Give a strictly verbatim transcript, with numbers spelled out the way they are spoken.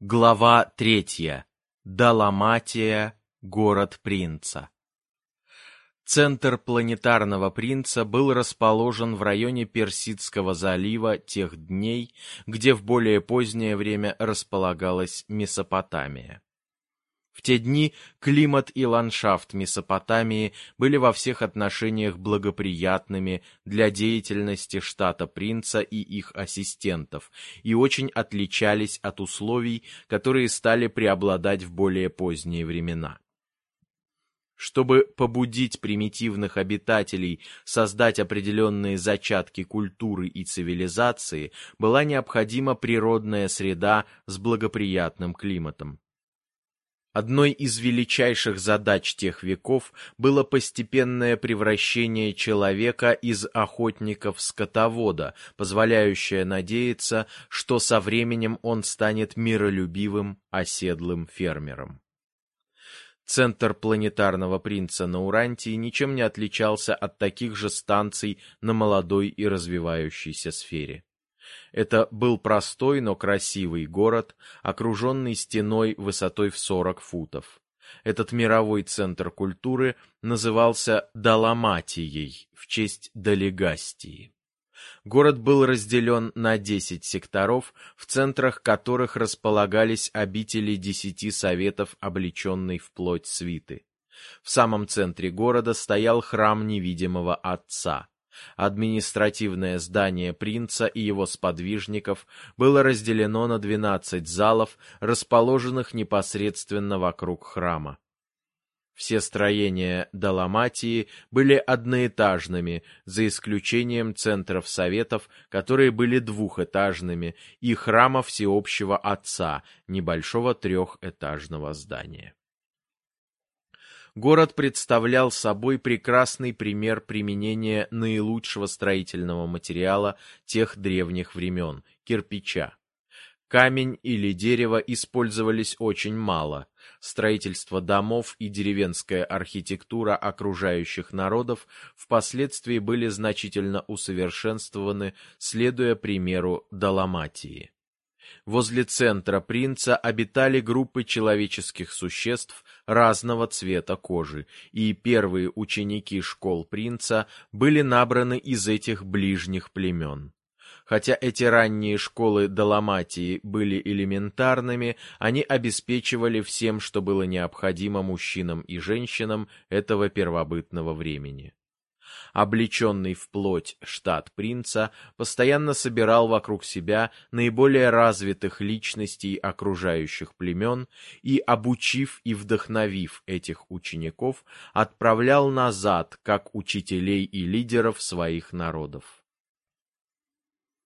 Глава третья. Даламатия, город принца. Центр планетарного принца был расположен в районе Персидского залива тех дней, где в более позднее время располагалась Месопотамия. В те дни климат и ландшафт Месопотамии были во всех отношениях благоприятными для деятельности штата принца и их ассистентов и очень отличались от условий, которые стали преобладать в более поздние времена. Чтобы побудить примитивных обитателей создать определенные зачатки культуры и цивилизации, была необходима природная среда с благоприятным климатом. Одной из величайших задач тех веков было постепенное превращение человека из охотника в скотовода, позволяющее надеяться, что со временем он станет миролюбивым, оседлым фермером. Центр планетарного принца на Урантии ничем не отличался от таких же станций на молодой и развивающейся сфере. Это был простой, но красивый город, окруженный стеной высотой в сорок футов. Этот мировой центр культуры назывался Даламатией в честь Далигастии. Город был разделен на десять секторов, в центрах которых располагались обители десяти советов облеченной вплоть свиты. В самом центре города стоял храм невидимого Отца. Административное здание принца и его сподвижников было разделено на двенадцать залов, расположенных непосредственно вокруг храма. Все строения Даламатии были одноэтажными, за исключением центров советов, которые были двухэтажными, и храма Всеобщего Отца, небольшого трехэтажного здания. Город представлял собой прекрасный пример применения наилучшего строительного материала тех древних времен – кирпича. Камень или дерево использовались очень мало. Строительство домов и деревенская архитектура окружающих народов впоследствии были значительно усовершенствованы, следуя примеру Даламатии. Возле центра принца обитали группы человеческих существ разного цвета кожи, и первые ученики школ принца были набраны из этих ближних племен. Хотя эти ранние школы Даламатии были элементарными, они обеспечивали всем, что было необходимо мужчинам и женщинам этого первобытного времени. Облеченный в плоть штат принца постоянно собирал вокруг себя наиболее развитых личностей окружающих племен и, обучив и вдохновив этих учеников, отправлял назад как учителей и лидеров своих народов.